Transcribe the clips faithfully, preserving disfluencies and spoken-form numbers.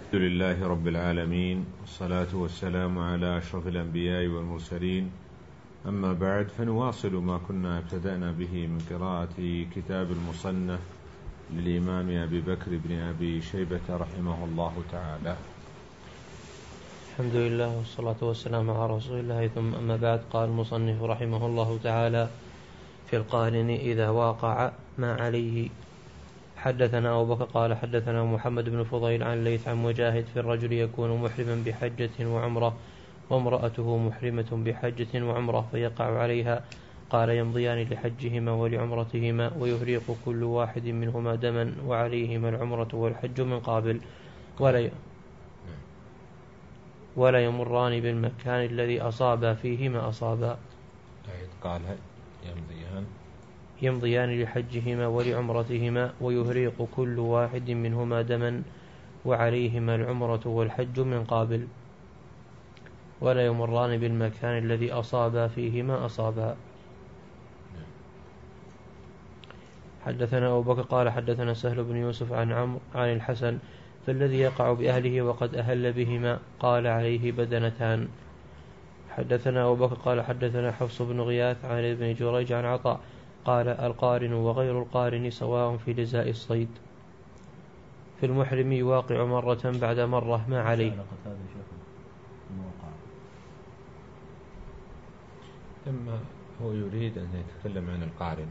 الحمد لله رب العالمين، والصلاة والسلام على أشرف الأنبياء والمرسلين. أما بعد، فنواصل ما كنا ابتدأنا به من قراءة كتاب المصنف للإمام أبي بكر بن أبي شيبة رحمه الله تعالى. الحمد لله والصلاة والسلام على رسول الله، ثم أما بعد. قال المصنف رحمه الله تعالى: في القارن إذا واقع ما عليه. حدثنا أبو بكر قال حدثنا محمد بن فضيل عن ليث عن مجاهد في الرجل يكون محرما بحجة وعمرة وامرأته محرمة بحجة وعمرة فيقع عليها، قال: يمضيان لحجهما ولعمرتهما ويهريق كل واحد منهما دما وعليهما العمرة والحج من قابل، ولا ولا يمران بالمكان الذي أصابا فيه ما أصابا. قال يمضيان يمضيان لحجهما ولعمرتهما ويهريق كل واحد منهما دما وعليهما العمرة والحج من قابل، ولا يمران بالمكان الذي أصابا فيه ما أصابا. حدثنا أبو بكر قال حدثنا سهل بن يوسف عن عمرو عن الحسن: فالذي يقع بأهله وقد أهل بهما قال عليه بدنتان. حدثنا أبو بكر قال حدثنا حفص بن غياث عن ابن جريج عن عطاء قال: القارن وغير القارن سواء في جزاء الصيد. في المحرم يواقع مرة بعد مرة ما عليه. لما هو يريد أن يتكلم عن القارن،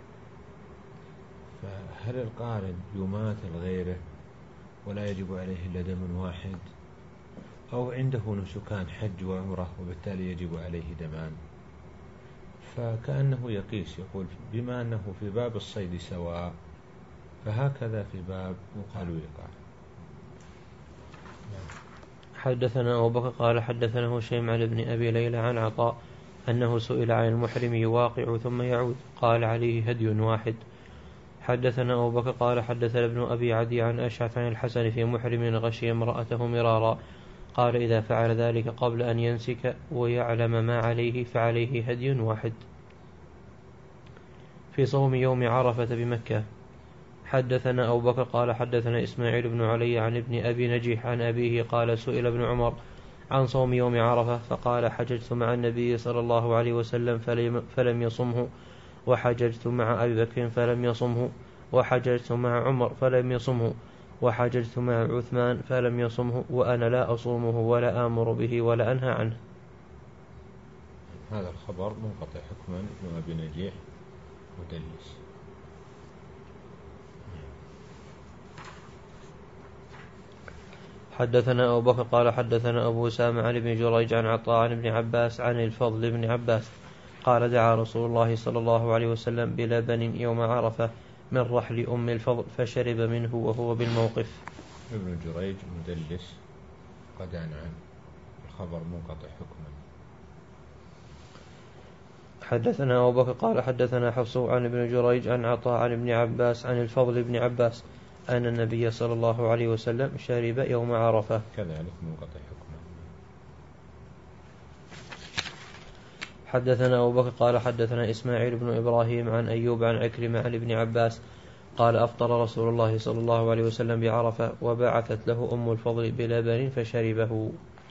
فهل القارن يماثل غيره ولا يجب عليه إلا دم واحد، أو عنده نسكان حج وعمرة وبالتالي يجب عليه دمان؟ فكأنه يقيس، يقول بما أنه في باب الصيد سواء فهكذا في باب وقال وقع. حدثنا أبو بكر قال حدثنا هشيم عن ابن أبي ليلى عن عطاء أنه سئل عن المحرم يواقع ثم يعود قال عليه هدي واحد. حدثنا أبو بكر قال حدثنا ابن أبي عدي عن أشعث عن الحسن في محرم غشي امرأته مرارا قال: إذا فعل ذلك قبل أن ينسك ويعلم ما عليه فعليه هدي واحد. في صوم يوم عرفة بمكة. حدثنا أبو بكر قال حدثنا إسماعيل بن علي عن ابن أبي نجيح عن أبيه قال: سئل ابن عمر عن صوم يوم عرفة فقال: حججت مع النبي صلى الله عليه وسلم فلم يصمه، وحججت مع أبي بكر فلم يصمه، وحججت مع عمر فلم يصمه، وحججت مع عثمان فلم يصمه، وأنا لا أصومه ولا آمر به ولا أنهى عنه. هذا الخبر منقطع حكما، ابن أبي نجيح مدلس. حدثنا أبو بكر قال حدثنا أبو أسامة عن ابن جريج عن عطاء عن ابن عباس عن الفضل بن عباس قال: دعا رسول الله صلى الله عليه وسلم بلبن يوم عرفة من رحل أم الفضل فشرب منه وهو بالموقف. ابن جريج مدلس قد عن الخبر منقطع حكما. حدثنا أبو بكر قال حدثنا حفص عن ابن جريج عن عطاء عن ابن عباس عن الفضل بن عباس أن النبي صلى الله عليه وسلم شرب يوم عرفة. كذلك منقطع حكما. حدثنا أبو بكر قال حدثنا إسماعيل بن إبراهيم عن أيوب عن عكرمة عن ابن عباس قال: أفطر رسول الله صلى الله عليه وسلم بعرفة وبعثت له أم الفضل بلبن فشربه.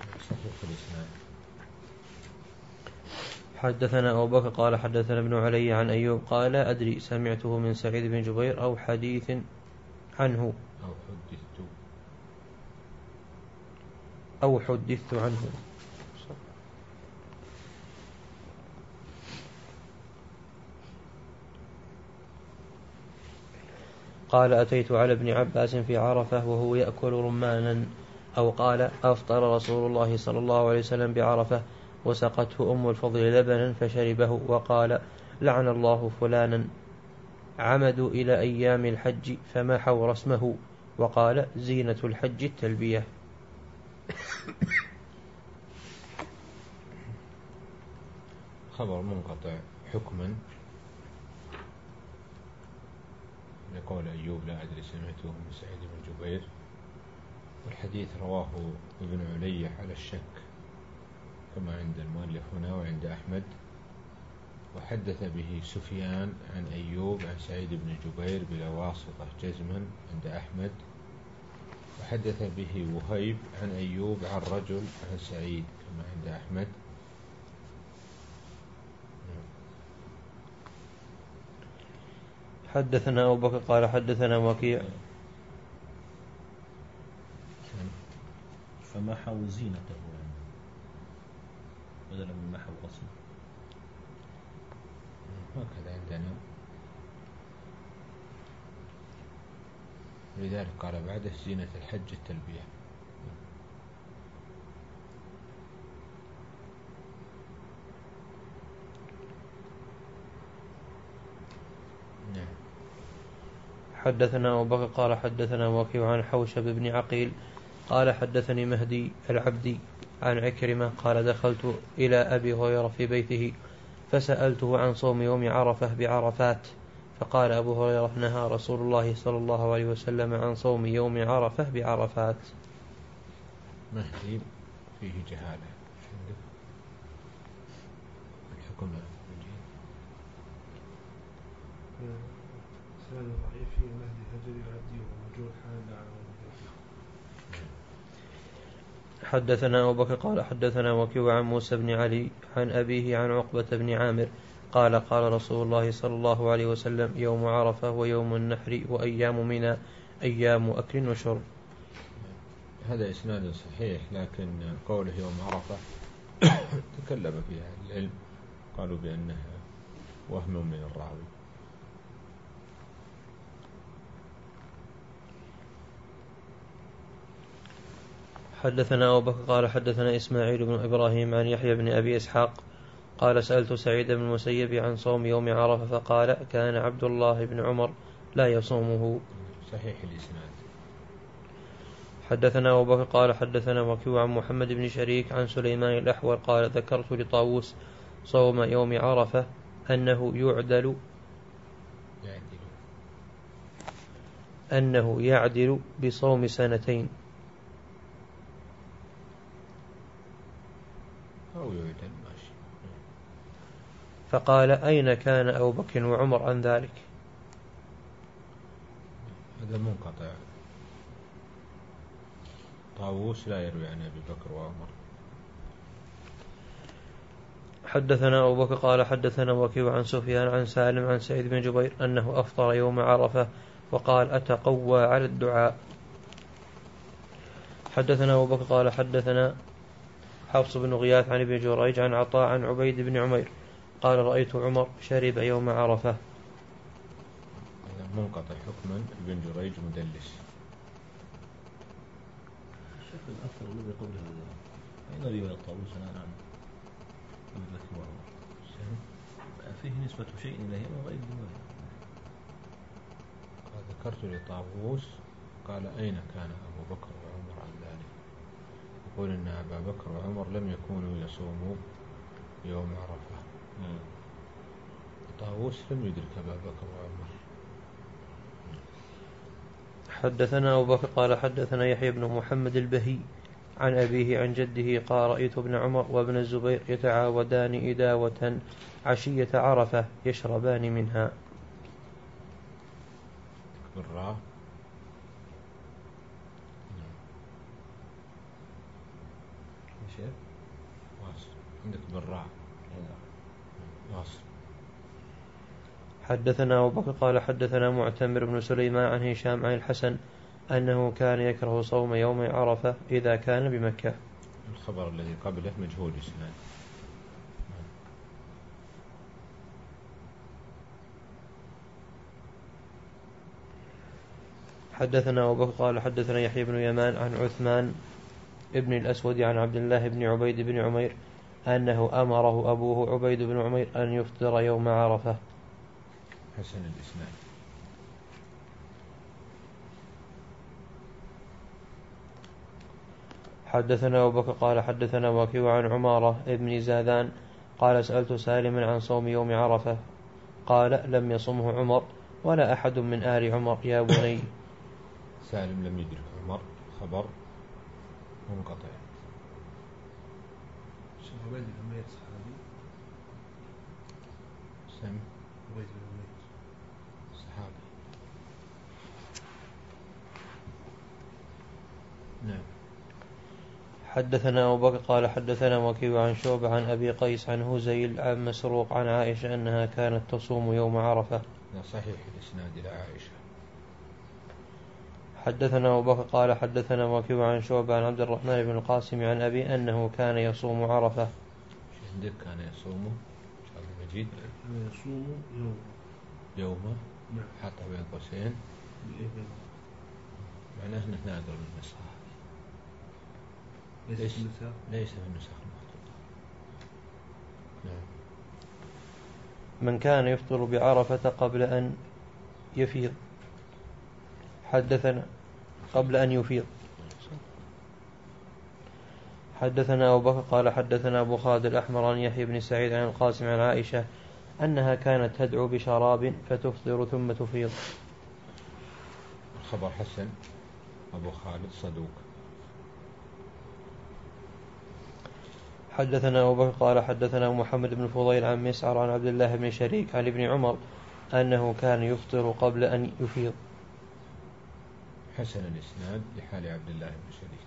حدثنا أبو بكر قال حدثنا ابن علي عن أيوب قال: لا أدري سمعته من سعيد بن جبير أو حديث عنه أو حدثت أو حدثت عنه. قال: أتيت على ابن عباس في عرفة وهو يأكل رمانا، أو قال: أفطر رسول الله صلى الله عليه وسلم بعرفة وسقته أم الفضل لبنا فشربه، وقال: لعن الله فلانا، عمدوا إلى أيام الحج فمحوا رسمه، وقال: زينة الحج التلبية. خبر منقطع حكما لقول أيوب: لا أدري سمعته من سعيد بن جبير، والحديث رواه ابن علي على الشك كما عند المؤلف هنا وعند أحمد، وحدث به سفيان عن أيوب عن سعيد بن جبير بلا واسطة جزما عند أحمد، وحدث به وهيب عن أيوب عن رجل عن سعيد كما عند أحمد. حدثنا أبو بكر قال حدثنا وكيع فمحوا زينته يعني بدلا من محو غسل. هكذا عندنا، لذلك قال بعده زينة الحج التلبية. نعم. حدثنا أبو بكر قال حدثنا وكيع عن حوشب بن عقيل قال حدثني مهدي العبدي عن عكرمة قال دخلت إلى أبي هريرة في بيته فسألته عن صوم يوم عرفة بعرفات، فقال أبو هريرة نهى رسول الله صلى الله عليه وسلم عن صوم يوم عرفة بعرفات. مهدي فيه جهالة الحكم سنة ضعيف في مهدي هجري العبدي ومجهول حال على حدثنا أبو بكر قال حدثنا وكيع عن موسى بن علي عن أبيه عن عقبة بن عامر قال قال رسول الله صلى الله عليه وسلم يوم عرفة ويوم النحر وأيام منى أيام أكل وشرب. هذا إسناد صحيح، لكن قوله يوم عرفة تكلم فيها العلم، قالوا بأنه وهم من الراوي. حدثنا أبو بكر قال حدثنا إسماعيل بن إبراهيم عن يحيى بن أبي إسحاق قال سألت سعيد بن المسيب عن صوم يوم عرفة فقال كان عبد الله بن عمر لا يصومه. صحيح الإسناد. حدثنا أبو بكر قال حدثنا وكيع عن محمد بن شريك عن سليمان الأحول قال ذكرت لطاووس صوم يوم عرفة أنه يعدل يعدل أنه يعدل بصوم سنتين أو يعدل ماشي. فقال أين كان أبو بكر وعمر عن ذلك؟ هذا منقطع، طاووس لا يروي عن أبي بكر وعمر. حدثنا أبو بكر قال حدثنا وكيع عن سفيان عن سالم عن سعيد بن جبير أنه أفطر يوم عرفة وقال أتقوى على الدعاء. حدثنا أبو بكر قال حدثنا حفص بن غياث عن ابن جريج عن عطاء عن عبيد بن عمير قال رأيت عمر شرب يوم عرفة. هذا منقطع حكما، ابن جريج مدلس. الشكل الأكثر الذي قبل هذا أين رواية طاووس؟ أنا نعم فيه نسبة شيء إليه من غير رواية. ذكرت لطاووس قال أين كان أبو بكر وعمر عن ذلك؟ يقول إن أبا بكر وعمر لم يكونوا يصوموا يوم عرفة. طاووس لم يدرك أبا بكر وعمر. حدثنا أبو بكر قال حدثنا يحيى بن محمد البهي عن أبيه عن جده قال رأيت ابن عمر وابن الزبير يتعاودان إداوة عشية عرفة يشربان منها. بالراء. شيء واصل عندك بالراء واصل. حدثنا أبو بكر قال حدثنا معتمر بن سليمان عن هشام عن الحسن أنه كان يكره صوم يوم عرفة إذا كان بمكة. الخبر الذي قبله مجهول الإسناد. حدثنا أبو بكر قال حدثنا يحيى بن يمان عن عثمان ابن الأسود عن عبد الله بن عبيد بن عمير أنه أمره أبوه عبيد بن عمير أن يفطر يوم عرفة. حسن الإسناد. حدثنا أبو بكر قال حدثنا وكيع عن عمارة ابن زاذان قال سألت سالما عن صوم يوم عرفة قال لم يصمه عمر ولا أحد من آل عمر يا بني. سالم لم يدرك عمر، خبر منقطع. عبيد بن عمير صحابي. سم عبيد بن عمير صحابي. صحابي. صحابي. نعم. حدثنا أبو بكر قال حدثنا وكيع عن شعبة عن أبي قيس عن هزيل عن مسروق عن عائشة أنها كانت تصوم يوم عرفة. صحيح الإسناد إلى عائشة. حدثنا أبو بكر قال حدثنا وكيع عن شعبة عن عبد الرحمن بن القاسم عن أبي أنه كان يصوم عرفة. عندك كان يصوم المجيد كان يصوم يوم يومه. نعم. حتى بين قوسين معناه أنه نادر من النسخ. ليس ليس, في النسخ ليس في النسخ المخطوطة. نعم. من كان يفطر بعرفة قبل أن يفيض. حدثنا قبل أن يفيض. حدثنا أبو بكر قال حدثنا أبو خالد الأحمر عن يحيى بن سعيد عن القاسم عن عائشة أنها كانت تدعو بشراب فتفطر ثم تفيض. الخبر حسن. أبو خالد صدوق. حدثنا أبو بكر قال حدثنا محمد بن فضيل عن مسعر عن عبد الله بن شريك عن ابن عمر أنه كان يفطر قبل أن يفيض. حسن الإسناد لحال عبد الله بن شريك.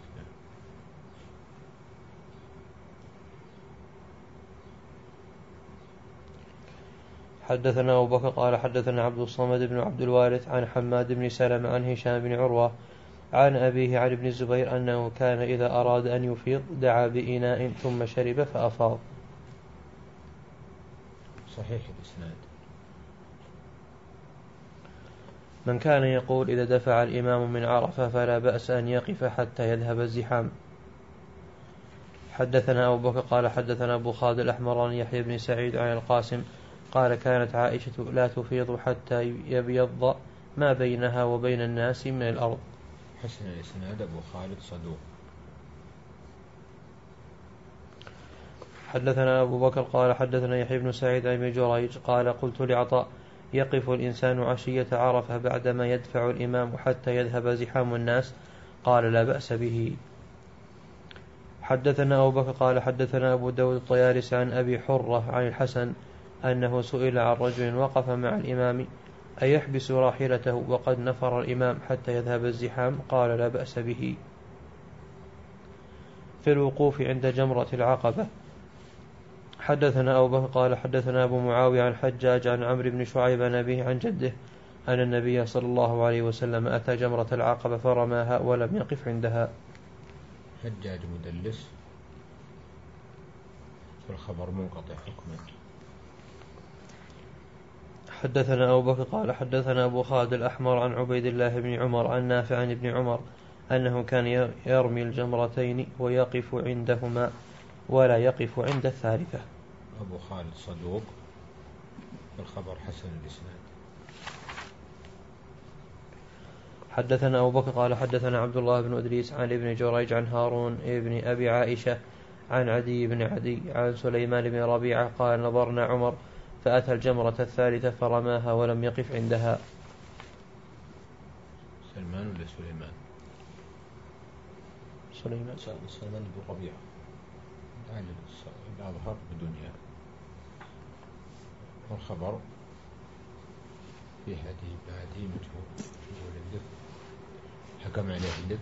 حدثنا أبو بكر قال حدثنا عبد الصمد بن عبد الوارث عن حماد بن سلمة عن هشام بن عروة عن أبيه عن ابن الزبير أنه كان إذا أراد أن يفيض دعا بإناء ثم شرب فأفاض. صحيح الإسناد. من كان يقول إذا دفع الإمام من عرفة فلا بأس أن يقف حتى يذهب الزحام. حدثنا أبو بكر قال حدثنا أبو خالد الأحمر عن يحيى بن سعيد عن القاسم قال كانت عائشة لا تفيض حتى يبيض ما بينها وبين الناس من الأرض. حسن الإسناد. أبو خالد صدوق. حدثنا أبو بكر قال حدثنا يحيى بن سعيد عن ابن جريج قال قلت لعطاء يقف الإنسان عشية عرفة بعدما يدفع الإمام حتى يذهب زحام الناس؟ قال لا بأس به. حدثنا أبو بكر قال حدثنا أبو داود الطيالس عن أبي حرة عن الحسن أنه سئل عن رجل وقف مع الإمام أيحبس راحلته وقد نفر الإمام حتى يذهب الزحام؟ قال لا بأس به. في الوقوف عند جمرة العقبة. حدثنا أبو بكر قال حدثنا أبو معاوية عن حجاج عن عمرو بن شعيب عن أبيه عن جده أن النبي صلى الله عليه وسلم أتى جمرة العقبة فرماها ولم يقف عندها. حجاج مدلس والخبر منقطع حكما. حدثنا أبو بكر قال حدثنا أبو خالد الأحمر عن عبيد الله بن عمر عن نافع عن ابن عمر أنه كان يرمي الجمرتين ويقف عندهما ولا يقف عند الثالثة. أبو خالد صدوق والخبر حسن الإسناد. حدثنا أبو بكر قال حدثنا عبد الله بن أدريس عن ابن جريج عن هارون ابن أبي عائشة عن عدي بن عدي عن سليمان بن ربيعة قال نظرنا عمر فأتى الجمرة الثالثة فرماها ولم يقف عندها. سلمان ولا سليمان؟ سليمان. سلمان بن ربيعة الأظهر بدنيا. والخبر في هذه بعده مجهول. حكم عليه عندك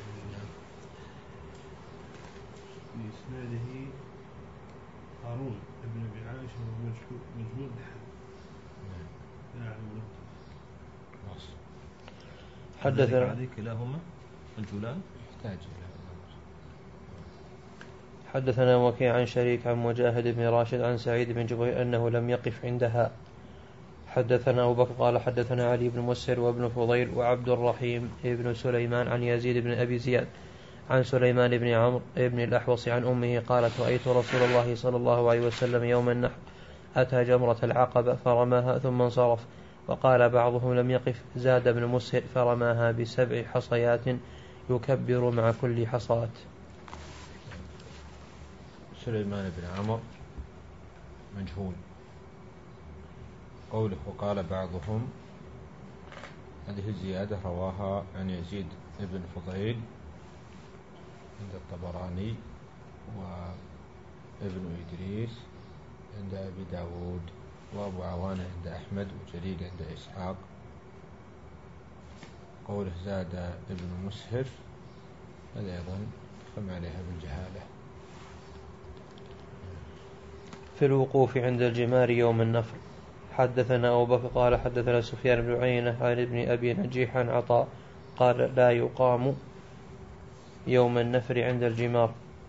بإسناده هارون ابن أبي عائشة مجهول بحد. حدثنا عليك كلاهما مجهولان يحتاج إلى. حدثنا وكيع عن شريك عن مجاهد بن راشد عن سعيد بن جبير أنه لم يقف عندها. حدثنا أبو بكر قال حدثنا علي بن مسهر وابن فضيل وعبد الرحيم ابن سليمان عن يزيد بن أبي زياد عن سليمان بن عمرو بن الأحوص عن أمه قالت رأيت رسول الله صلى الله عليه وسلم يوم النحر أتى جمرة العقبة فرماها ثم انصرف. وقال بعضهم لم يقف. زاد ابن مسهر فرماها بسبع حصيات يكبر مع كل حصاة. سليمان بن عمرو مجهول. قوله وقال بعضهم هذه الزيادة رواها عن يزيد بن فضيل عند الطبراني وابن إدريس عند أبي داود وأبو عوانة عند أحمد وجرير عند إسحاق. قوله زاد ابن مسهر هذا أيضا يحكم عليها بالجهالة. في الوقوف عند الجمار يوم النفر. حدثنا أبو بكر قال حدثنا سفيان بن عيينة عن ابن أبي نجيح عن عطاء قال لا يقام يوم النفر عند الجمار.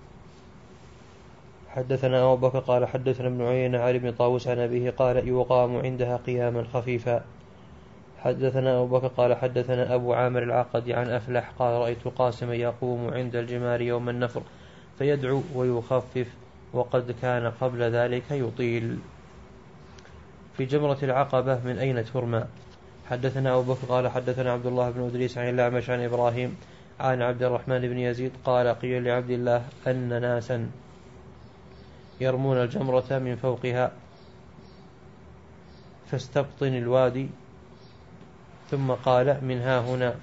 حدثنا أبو بكر قال حدثنا ابن عيينة عن ابن طاووس عن أبيه قال يقام عندها قياما خفيفا. حدثنا أبو بكر قال حدثنا أبو عامر العقدي عن أفلح قال رأيت قاسما يقوم عند الجمار يوم النفر فيدعو ويخفف وقد كان قبل ذلك يطيل. في جمرة العقبة من أين ترمى. حدثنا أبو بكر قال حدثنا عبد الله بن أدريس عن الأعمش عن إبراهيم عن عبد الرحمن بن يزيد قال قيل لعبد الله أن ناسا يرمون الجمرة من فوقها فاستبطن الوادي ثم قال من ها هنا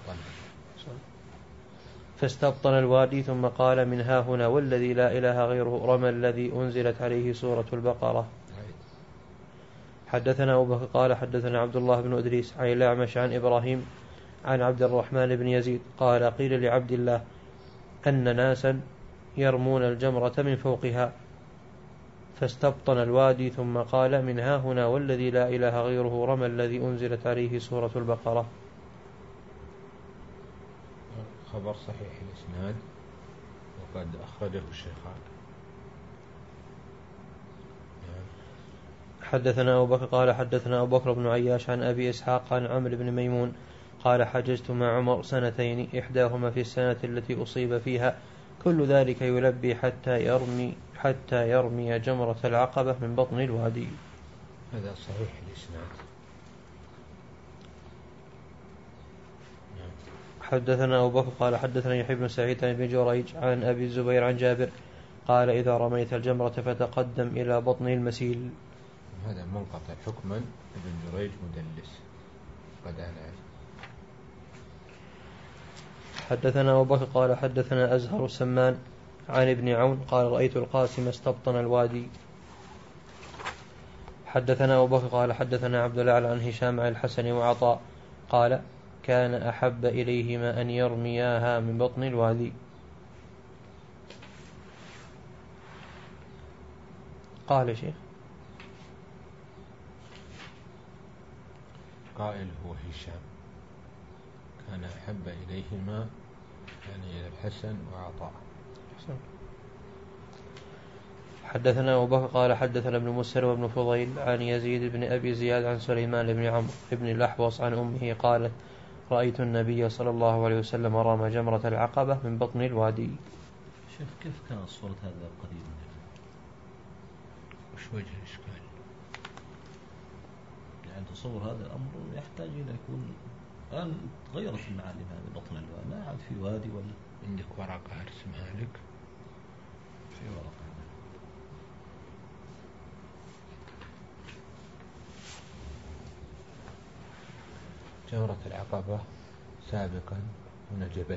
فاستبطن الوادي ثم قال من ها هنا والذي لا إله غيره رمى الذي أنزلت عليه سورة البقرة. حدثنا أبو بكر قال حدثنا عبد الله بن أدريس عن الأعمش عن إبراهيم عن عبد الرحمن بن يزيد قال قيل لعبد الله أن ناسا يرمون الجمرة من فوقها فاستبطن الوادي ثم قال من ها هنا والذي لا إله غيره رمى الذي أنزلت عليه سورة البقرة. خبر صحيح الإسناد وقد أخرجه الشيخان. حدثنا أبو بكر قال حدثنا أبو بكر بن عياش عن أبي إسحاق عن عمرو بن ميمون قال حججت مع عمر سنتين إحداهما في السنة التي أصيب فيها كل ذلك يلبي حتى يرمي حتى يرمي جمرة العقبة من بطن الوادي. هذا صحيح الإسناد. حدثنا أبو بكر قال حدثنا يحيى بن سعيد عن ابن جريج عن أبي الزبير عن جابر قال إذا رميت الجمرة فتقدم إلى بطن المسيل. هذا منقطع حكما ابن جريج مدلس قد أنا. حدثنا أبو بكر قال حدثنا أزهر السمان عن ابن عون قال رأيت القاسم استبطن الوادي. حدثنا أبو بكر قال حدثنا عبد الأعلى عن هشام عن الحسن وعطاء قال كان أحب إليهما أن يرمياها من بطن الوادي. قال شيخ قائل هو هشام كان أحب إليهما يعني إلى الحسن وعطاء. حدثنا أبو بكر قال حدثنا ابن مسر وابن فضيل عن يزيد بن أبي زياد عن سليمان بن عمرو بن الأحوص عن أمه قالت رأيت النبي صلى الله عليه وسلم رمى جمرة العقبة من بطن الوادي. شوف كيف كانت صورة هذا القديم وش وجه الإشكال؟ يعني تصور هذا الأمر يحتاج إلى يكون الآن تغيرت المعالم هذه بطن الوادي ما عاد في وادي ولا عندك ورقة أرسمها لك في ورقة. جمرة العقبة سابقا هنا جبل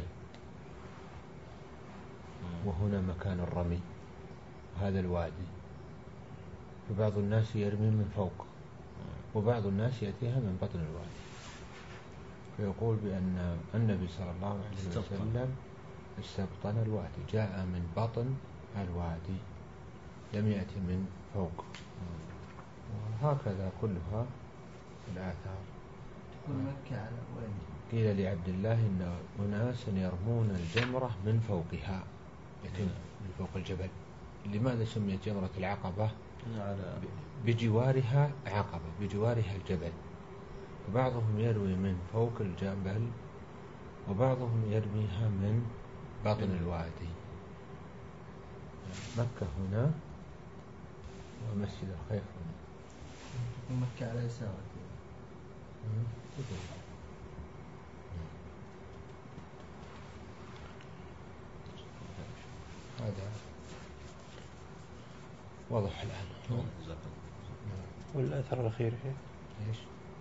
وهنا مكان الرمي وهذا الوادي فبعض الناس يرمي من فوق وبعض الناس يأتيها من بطن الوادي فيقول بأن النبي صلى الله عليه وسلم استبطن الوادي جاء من بطن الوادي لم يأتي من فوق وهكذا كلها الآثار. مكة على وين؟ قيل لعبد الله إن أناسا يرمون الجمرة من فوقها يتم من فوق الجبل. لماذا سميت جمرة العقبة؟ بجوارها عقبة بجوارها الجبل وبعضهم يروي من فوق الجبل وبعضهم يرميها من بطن الوادي. مكة هنا ومسجد الخيف هنا. مكة على يسارك. هذا واضح الآن. والأثر الأخير إيش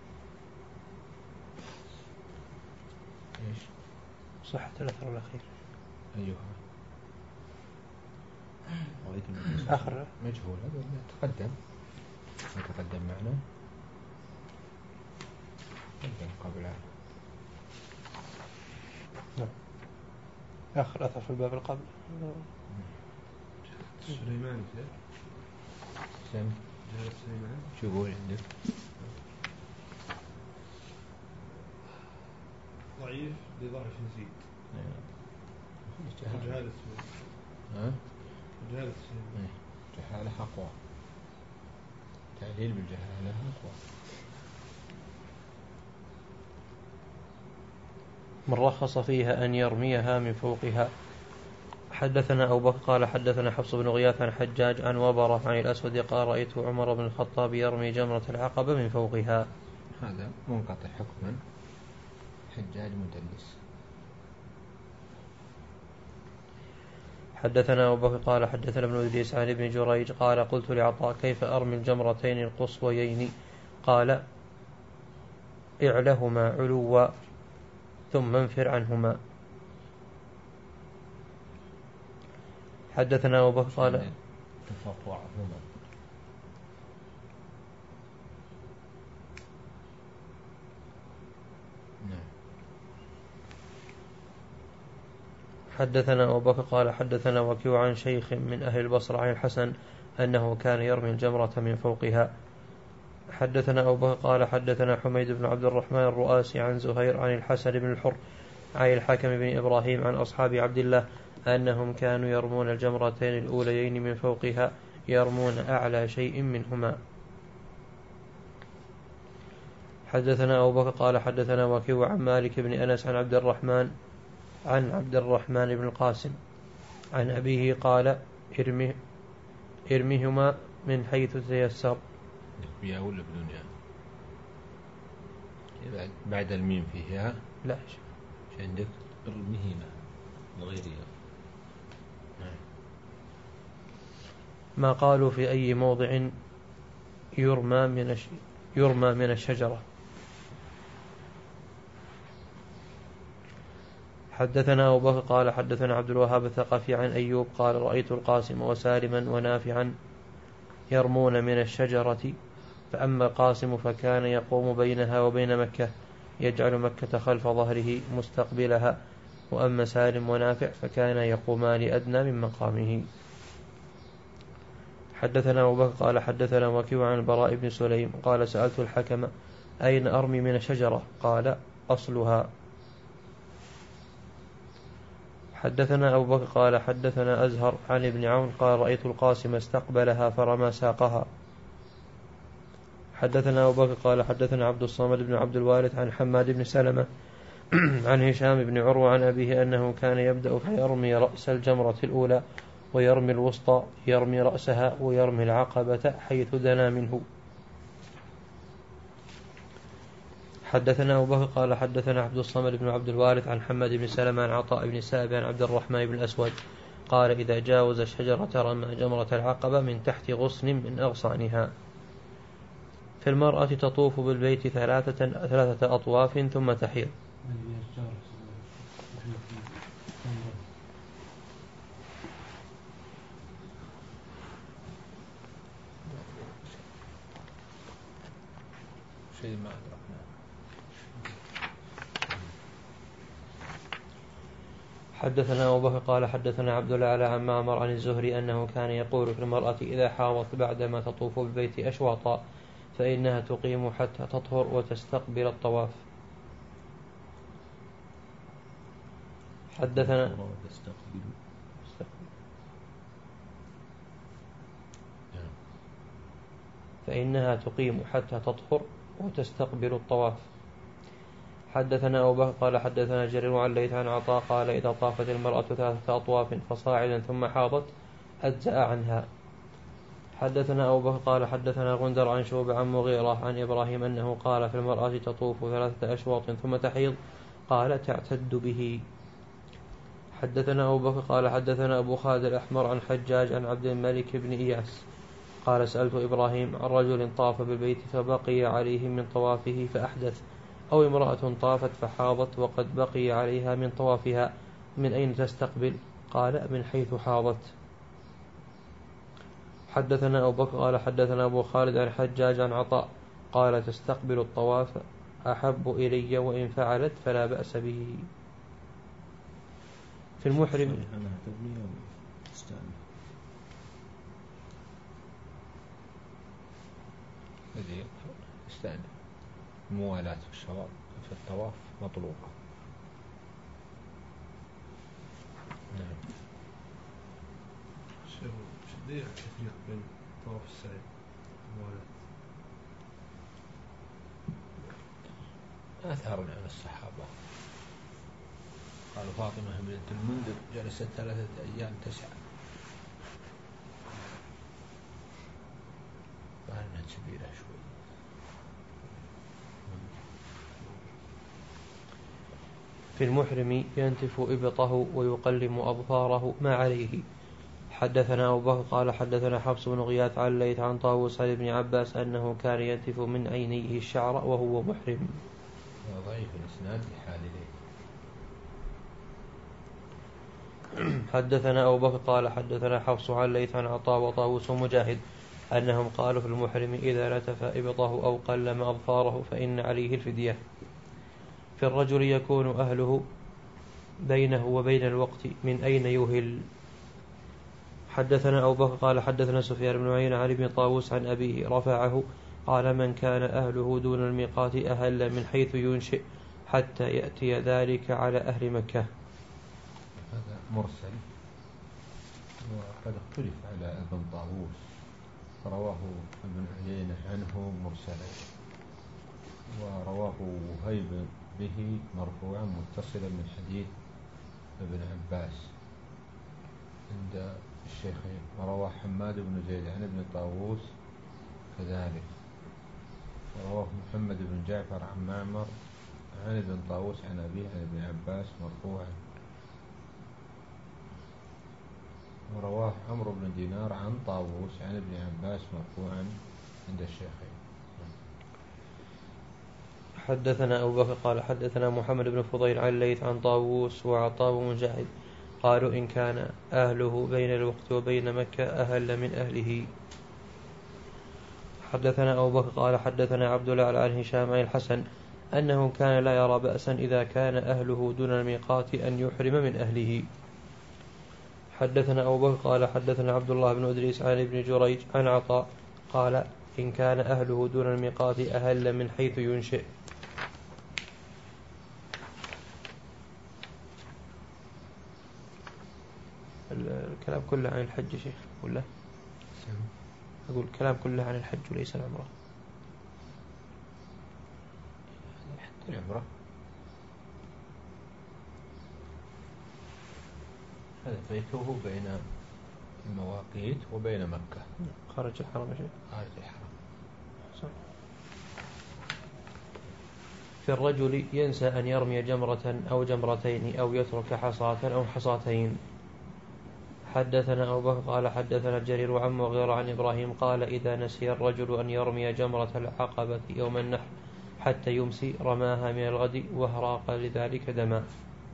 إيش صحة الأثر الأخير أيها آخر مجهول هذا تقدم ما تقدم معنا تقدم قبل. نعم. آخر أثر في الباب القبل. سليمان سم جهالة سليمان شو يقول عندك؟ ضعيف لضعف يزيد. جهالة جهالة ها؟ جهالة سليمان جهالة أقوى، تعليل بالجهالة أقوى. من رخص فيها أن يرميها من فوقها. حدثنا أبو بكر قال حدثنا حفص بن غياث عن حجاج عن وبرة عن الأسود قال رأيت عمر بن الخطاب يرمي جمرة العقبة من فوقها. هذا منقطع حكما، حجاج مدلس. حدثنا أبو بكر قال حدثنا ابن إدريس عن ابن جريج قال قلت لعطاء كيف أرمي الجمرتين القصويين؟ قال اعلهما علوا ثم انفر عنهما. حدثنا أبو بكر قال تفرعهما. حدثنا أبو بكر قال حدثنا وكيع عن شيخ من أهل البصرة عن الحسن أنه كان يرمي الجمرة من فوقها. حدثنا أبو بكر قال حدثنا حميد بن عبد الرحمن الرؤاسي عن زهير عن الحسن بن الحر عن الحكم بن إبراهيم عن أصحاب عبد الله أنهم كانوا يرمون الجمرتين الأوليين من فوقها يرمون أعلى شيء منهما. حدثنا أبو بكر قال حدثنا وكيع عن مالك بن أنس عن عبد الرحمن عن عبد الرحمن بن القاسم عن أبيه قال ارمه ارمهما من حيث تيسر. بيا ولا بدون يا؟ بعد الميم فيها لا شو عندك؟ ارمهما وغيرها. ما قالوا في أي موضع يرمى من يرمى من الشجرة. حدثنا أبو بكر قال حدثنا عبد الوهاب الثقفي عن أيوب قال رأيت القاسم وسالما ونافعا يرمون من الشجرة، فأما القاسم فكان يقوم بينها وبين مكة يجعل مكة خلف ظهره مستقبلها، وأما سالم ونافع فكان يقومان أدنى من مقامه. حدثنا أبو بكر قال حدثنا وكيع عن البراء بن سليم قال سألت الحكم أين أرمي من الشجرة؟ قال أصلها. حدثنا أبو بكر قال حدثنا أزهر عن ابن عون قال رأيت القاسم استقبلها فرمى ساقها. حدثنا أبو بكر قال حدثنا عبد الصمد بن عبد الوارث عن حماد بن سلمة عن هشام بن عروة عن أبيه أنه كان يبدأ فيرمي رأس الجمرة الأولى ويرمي الوسطى يرمي رأسها ويرمي العقبة حيث دنا منه. حدثنا أبو بكر قال حدثنا عبد الصمد بن عبد الوارث عن حماد بن سلمة عن عطاء بن سائب عن عبد الرحمن بن الأسود قال إذا جاوز الشجرة رمى جمرة العقبة من تحت غصن من أغصانها. في المرأة تطوف بالبيت ثلاثة, ثلاثة أطواف ثم تحيض. شيء ما أدركنا. حدثنا أبو بكر قال حدثنا عبد الأعلى عن معمر عن الزهري أنه كان يقول في المرأة إذا حاضت بعدما تطوف بالبيت أشواطا فإنها تقيم حتى تطهر وتستقبل الطواف. حدثنا فإنها تقيم حتى تطهر وتستقبل الطواف. حدثنا أبو بكر قال حدثنا جرير عن ليث عن عطاء قال إذا طافت المرأة ثلاثة أطواف فصاعدا ثم حاضت أجزأ عنها. حدثنا أبو بكر قال حدثنا غندر عن شعبة عن مغيرة عن إبراهيم أنه قال في المرأة تطوف ثلاثة أشواط ثم تحيض قال تعتد به. حدثنا أبو بكر قال حدثنا أبو خالد الأحمر عن حجاج عن عبد الملك بن إياس قال سألت إبراهيم عن رجل طاف بالبيت فبقي عليه من طوافه فأحدث، أو امرأة طافت فحاضت وقد بقي عليها من طوافها من أين تستقبل؟ قال من حيث حاضت. حدثنا أبو بكر قال حدثنا أبو خالد عن حجاج عن عطاء قال تستقبل الطواف أحب إلي وإن فعلت فلا بأس به. في المحرم صحيح أنها تبني أو تستأنف. الذي يستأنف الموالاة في الشواط في الطواف مطلوبة. نعم. شيخ شديد التفريق بين طواف السعي والموالاة. آثار عن الصحابة قالوا فاطمة بنت المنذر جلست ثلاثة أيام تسعى فأنها كبيرة شوي. في المحرم ينتف إبطه ويقلم أظفاره ما عليه. حدثنا أبو بكر قال حدثنا حفص بن غياث عن الليث عن طاووس عن ابن عباس أنه كان ينتف من عينيه الشعر وهو محرم. ضعيف الإسناد لحال ليه. حدثنا أبو بكر قال حدثنا حفص عن الليث عن عطاء وطاووس ومجاهد أنهم قالوا في المحرم إذا نتف إبطه أو قلم أظفاره فإن عليه الفدية. في الرجل يكون أهله بينه وبين الوقت من أين يهل. حدثنا أبو بكر قال حدثنا سفيان بن عيينة عن ابن طاووس عن أبيه رفعه قال من كان أهله دون الميقات أهل من حيث ينشئ حتى يأتي ذلك على أهل مكة. هذا مرسل وقد اختلف على ابن طاووس رواه ابن عيينة عنه مرسلا ورواه وهيب به مرفوعا متصلا من حديث ابن عباس عند الشيخين. ورواه حماد بن زيد عن ابن طاووس كذلك. ورواه محمد بن جعفر عن معمر عن ابن طاووس عن أبيه عن ابن عباس مرفوعا. ورواه عمرو بن دينار عن طاووس عن ابن عباس مرفوعا عند الشيخين. حدثنا أبو بكر قال حدثنا محمد بن فضيل عن الليث عن طاووس وعطاء ومجاهد قالوا إن كان أهله بين الوقت وبين مكة أهل من أهله. حدثنا أبو بكر قال حدثنا عبد الله عن هشام عن الحسن أنه كان لا يرى بأسا إذا كان أهله دون الميقات أن يحرم من أهله. حدثنا أبو بكر قال حدثنا عبد الله بن إدريس عن ابن جريج عن عطاء قال إن كان أهله دون الميقات أهل من حيث ينشئ. الكلام كله عن الحج شيخ ولا؟ أقول الكلام كله عن الحج وليس العمرة. حتى العمرة هذا بيته بين المواقيت وبين مكة خارج الحرم شيء. خارج الحرم. في الرجل ينسى أن يرمي جمرة أو جمرتين أو يترك حصاة أو حصاتين. حدثنا أبو بكر قال حدثنا جرير عن مغيرة عن إبراهيم قال إذا نسي الرجل أن يرمي جمرة العقبة يوم النحر حتى يمسي رماها من الغد وهراق لذلك دما.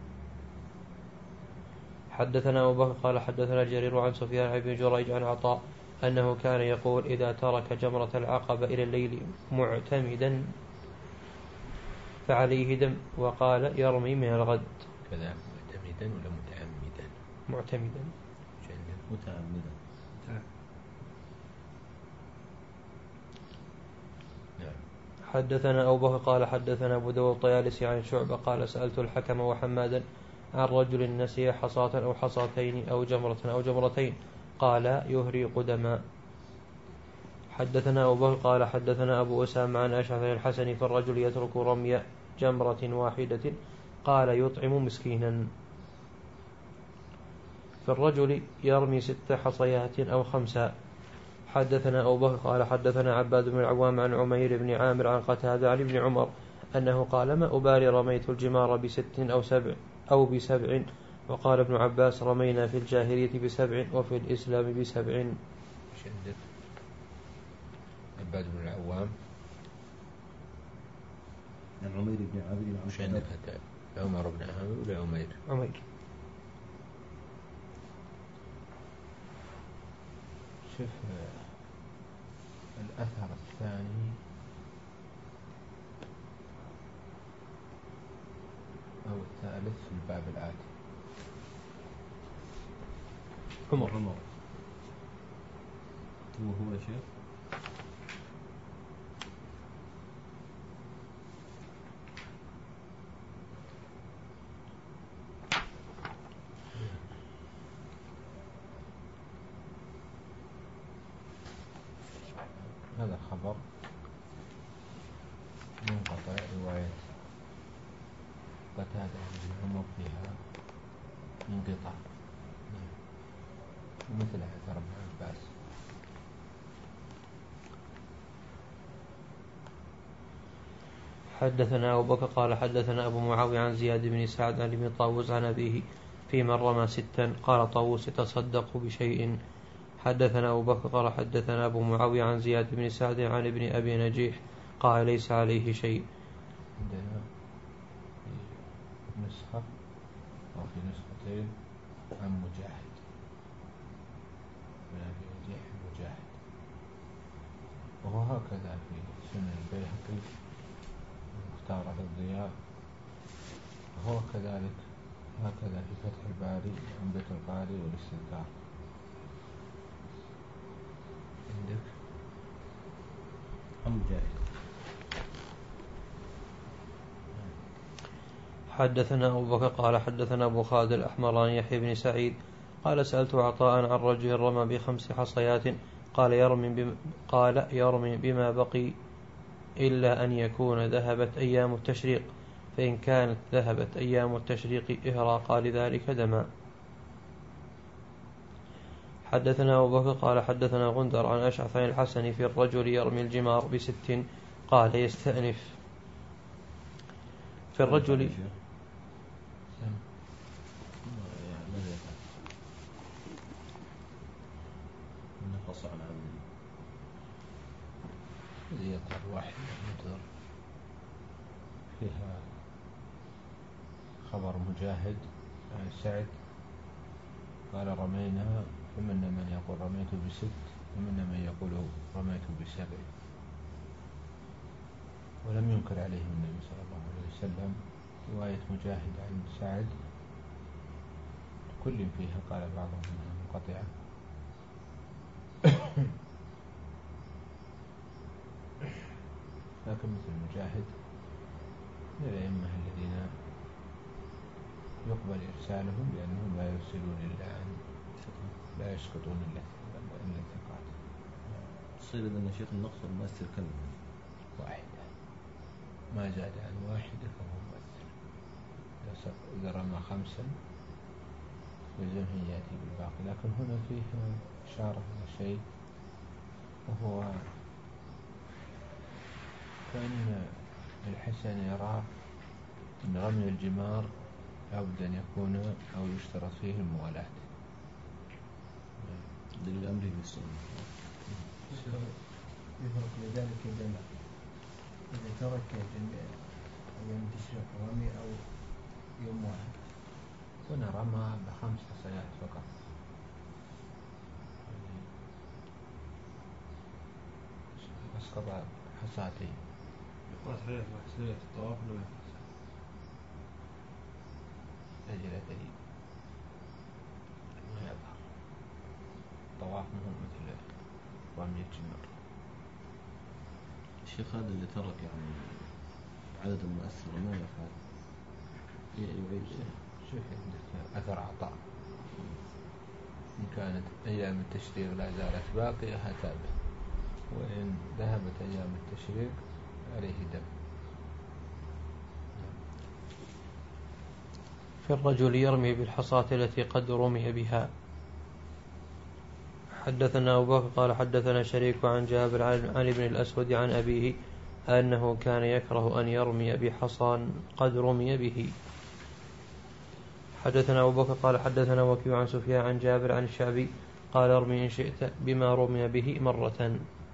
حدثنا أبو بكر قال حدثنا جرير عن سفيان بن جريج عن عطاء أنه كان يقول إذا ترك جمرة العقبة إلى الليل معتمدا فعليه دم وقال يرمي من الغد. كذا معتمدا ولا متعمدا؟ معتمدا متعمدا. نعم. حدثنا أبو بكر قال حدثنا أبو داود الطيالسي عن شعبة قال سألت الحكم وحمادا عن رجل نسي حصاة أو حصاتين أو جمرة أو جمرتين قال يهريق دما. حدثنا أبو بكر قال حدثنا أبو أسامة عن أشعث الحسن فالرجل يترك رمي جمرة واحدة قال يطعم مسكينا. فالرجل يرمي ست حصيات أو خمسة. حدثنا أبو بكر قال حدثنا عباد بن العوام عن عمير بن عامر عن قتادة عن ابن عمر أنه قال ما أبالي رميت الجمار بست أو سبع أو بسبع. وقال ابن عباس رمينا في الجاهلية بسبع وفي الإسلام بسبع. شدد عباد بن العوام عن عمير بن عامر وش عندك حتى عمر بن عامر ولا عمير؟ عمير. شوف الأثر الثاني أو الثالث في الباب الآتي حمر. حمر. وهو يا شيخ هذا خبر منقطع رواية قتادة بن عمر فيها انقطاع، ومثل أثر ابن عباس. حدثنا أبو بكر قال حدثنا أبو معاوية عن زياد بن سعد عن ابن طاووس عن أبيه في من رمى ستا قال طاووس تصدق بشيء. حدثنا أبو بكر قال حدثنا أبو معاوية عن زياد بن سعد عن ابن أبي نجيح قال ليس عليه شيء. عندنا في نسخة أو في نسختين عن مجاهد من أبي نجيح مجاهد، وهو هكذا في سنن البيهقي مختارة الضياء، وهو كذلك هكذا في فتح الباري عن بيت القاري والاستذكار. عندك عن مجاهد. حدثنا أبو بكر قال حدثنا أبو خالد الأحمر عن يحيى بن سعيد قال سألت عطاء عن رجل رمى بخمس حصيات قال يرمي بم قال يرمي بما بقي إلا أن يكون ذهبت أيام التشريق، فإن كانت ذهبت أيام التشريق إهراق لذلك دما. حدثنا أبو بكر قال حدثنا غندر عن أشعث عن الحسن في الرجل يرمي الجمار بست قال يستأنف في الرجل زيادة واحد متر فيها خبر مجاهد عن سعد قال رمينا، فمنا من يقول رميت بست ومنا من يقول رميت بسبع، ولم ينكر عليهم النبي صلى الله عليه وسلم. رواية مجاهد عن سعد كل فيها قال بعضهم انها منقطعة لكن مثل مجاهد من الأئمة الذين يقبل إرسالهم لأنهم لا يرسلون إلا عن لا يسقطون إلا الثقات. تصير إذن شيخ النقص المؤثر كم؟ واحدة، ما زاد عن واحدة فهو مؤثر. إذا رمى خمسا يلزمه يأتي بالباقي، لكن هنا فيه إشارة إلى شيء، وهو كأن الحسن يرى أن رمي الجمار لابد أن يكون أو يشترط فيه الموالاة. دليل أمره بالسنة يفرق لذلك الجمع إذا ترك جميع أيام تشريق رمي أو يوم واحد. هنا رمى بخمس حصيات فقط، أسقط حصاتين. يقول حياة وحسية الطواف ولا أجل دليل ما يظهر طواف مهم مثل رمي الجمار. الشيخ هذا اللي ترك يعني عدد المؤثر ما يفعل يعيد. شوف عندك أثر عطاء، إن كانت أيام التشريق لا زالت باقية هتابه، وإن ذهبت أيام التشريق عليه دم. في الرجل يرمي بالحصاة التي قد رمي بها. حدثنا أبو بكر قال حدثنا شريك عن جابر عن ابن الأسود عن أبيه أنه كان يكره أن يرمي بحصى قد رمي به. حدثنا أبو بكر قال حدثنا وكيع عن سفيان عن جابر عن الشعبي قال ارمي إن شئت بما رمي به مرة.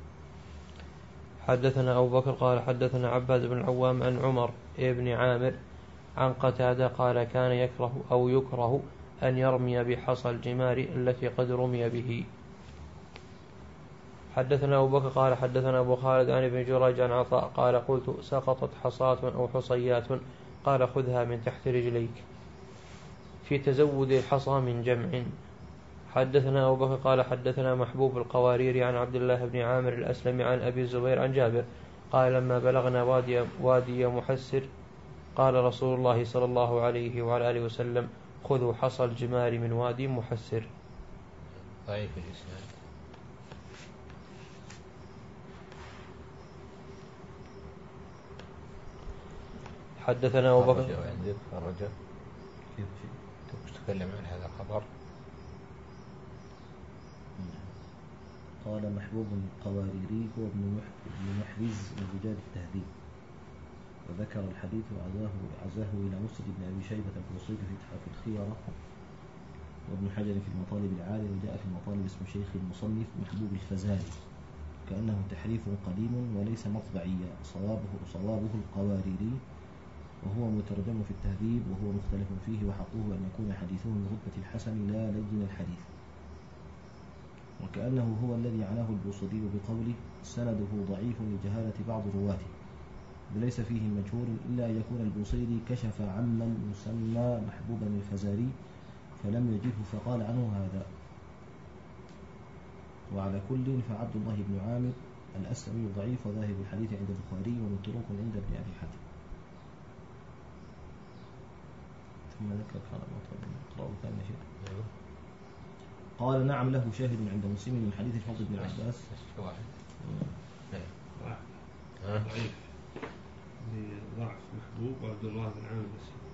حدثنا أبو بكر قال حدثنا عباد بن العوام عن عمر بن عامر عن قتادة قال كان يكره أو يكره أن يرمي بحصى الجمار التي قد رمي به. حدثنا أبو بكر قال حدثنا أبو خالد عن ابن جريج عن عطاء قال قلت سقطت حصاة أو حصيات قال خذها من تحت رجليك في تزود الحصى من جمع. حدثنا أبو بكر قال حدثنا محبوب القواريري عن عبد الله بن عامر الأسلمي عن أبي الزبير عن جابر قال لما بلغنا وادي, وادي محسر قال رسول الله صلى الله عليه وعلى آله وسلم خذوا حصى الجمار من وادي محسر. ضعيف الإسناد. حدثنا أبو بكر خرج كيف تتكلم عن هذا الخبر؟ قال محبوب القواريري هو ابن محرز من رجال التهذيب، وذكر الحديث وعزاه عزاه إلى مسند بن أبي شيبة البوصيري في إتحاف الخيرة، وابن حجر في المطالب العالي، وجاء في المطالب اسم شيخ المصنف محبوب الفزاري، كأنه تحريف قديم وليس مطبعيا، صوابه صوابه القواريري، وهو مترجم في التهذيب، وهو مختلف فيه، وحقه أن يكون حديثه من رتبة الحسن لا لين الحديث، وكأنه هو الذي عناه البوصيري بقوله سنده ضعيف لجهالة بعض رواته، وليس فيه مجهول إلا أن يكون البوصيري كشف عمن يسمى محبوبا الفزاري فلم يجده فقال عنه هذا. وعلى كل فعبد الله بن عامر الأسلمي ضعيف وذاهب الحديث عند البخاري ومتروك عند ابن أبي حاتم. ثم ذكر قال كان شيء قال نعم له شاهد عند مسلم من حديث الفضل بن عباس. ضعيف لضعف محبوب وعبد الله بن عامر الأسلمي.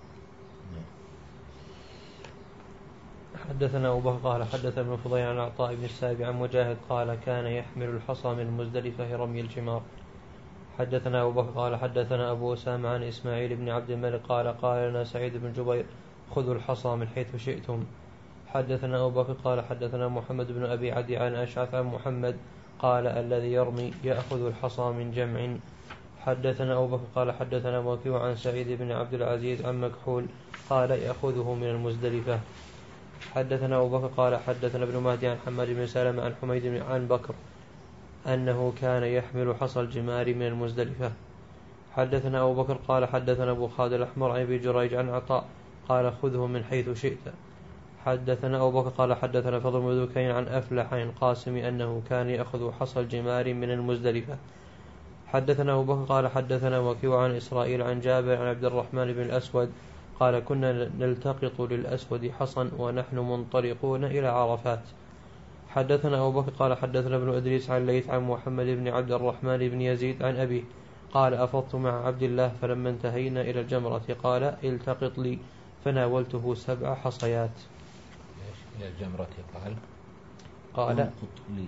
حدثنا أبو بكر قال حدثنا ابن فضيل عن عطاء بن السائب عن مجاهد قال كان يحمل الحصى من المزدلفة في رمي الجمار. حدثنا أبو بكر قال حدثنا أبو أسامة عن إسماعيل بن عبد الملك قال قال لنا سعيد بن جبير خذوا الحصى من حيث شئتم. حدثنا أبو بكر قال حدثنا محمد بن أبي عدي عن أشعث عن محمد قال الذي يرمي يأخذ الحصى من جمع. حدثنا أبو بكر قال حدثنا وكيع عن سعيد بن عبد العزيز عن مكحول قال يأخذه من المزدلفة. حدثنا أبو بكر قال حدثنا ابن مهدي عن حماد بن سلمة عن حميد عن بكر أنه كان يحمل حصى الجمار من المزدلفة. حدثنا أبو بكر قال حدثنا أبو خالد الأحمر عن أبي جريج عن عطاء قال خذه من حيث شئت. حدثنا أبو بكر قال حدثنا فضل بن ذكين عن أفلح عن قاسم أنه كان يأخذ حصى الجمار من المزدلفة. حدثنا أبو بكر قال حدثنا وكيع عن إسرائيل عن جابر عن عبد الرحمن بن الأسود قال كنا نلتقط للأسود حصى ونحن منطلقون إلى عرفات. حدثنا أبو بكر قال حدثنا ابن إدريس عن ليث عن محمد بن عبد الرحمن بن يزيد عن أبيه قال أفضت مع عبد الله فلما انتهينا إلى الجمرة قال التقط لي فناولته سبع حصيات. إلى الجمرة قال قال القط لي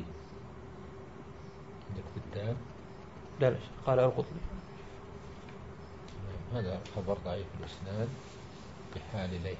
عندك بالدال لا لا قال القط لي. هذا خبر ضعيف الإسناد بحال ليث.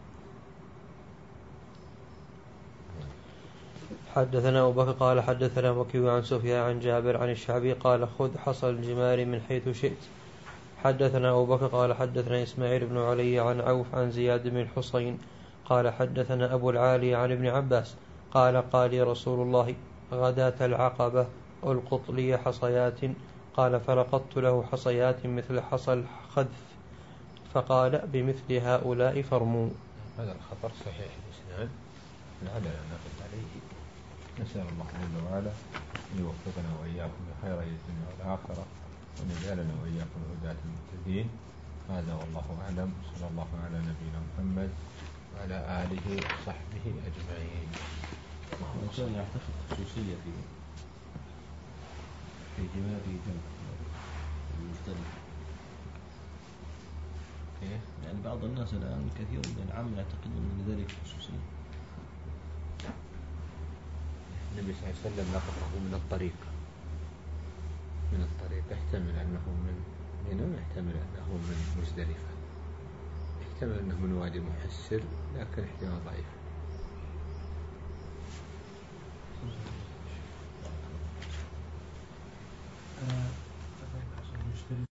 حدثنا أبو بكر قال حدثنا وكيع عن سفيان عن جابر عن الشعبي قال خذ حصى الجمار من حيث شئت. حدثنا أبو بكر قال حدثنا إسماعيل بن علي عن عوف عن زياد بن الحصين قال حدثنا أبو العالي عن ابن عباس قال قال لي رسول الله غداة العقبة ألقط لي حصيات قال فلقطت له حصيات مثل حصى الخذف فقال بمثل هؤلاء فرموا. هذا الخبر صحيح الإسناد لعلنا نقف عليه. نسأل الله جل وعلا أن يوفقنا وإياكم بخير الدنيا والآخرة وأن يجعلنا وإياكم هداة المهتدين. هذا والله أعلم. صلى الله على نبينا محمد وعلى آله وصحبه أجمعين. وكان يعتقد خصوصية في في جماع جمع المختلف. يعني بعض الناس الآن كثير من العام يعتقدون أن ذلك خصوصية. النبي صلى الله عليه وسلم لقطه من الطريق من الطريق احتمل أنه من منى، احتمل أنه من مزدلفة، احتمل أنه من وادي محسر، لكن احتمال ضعيف.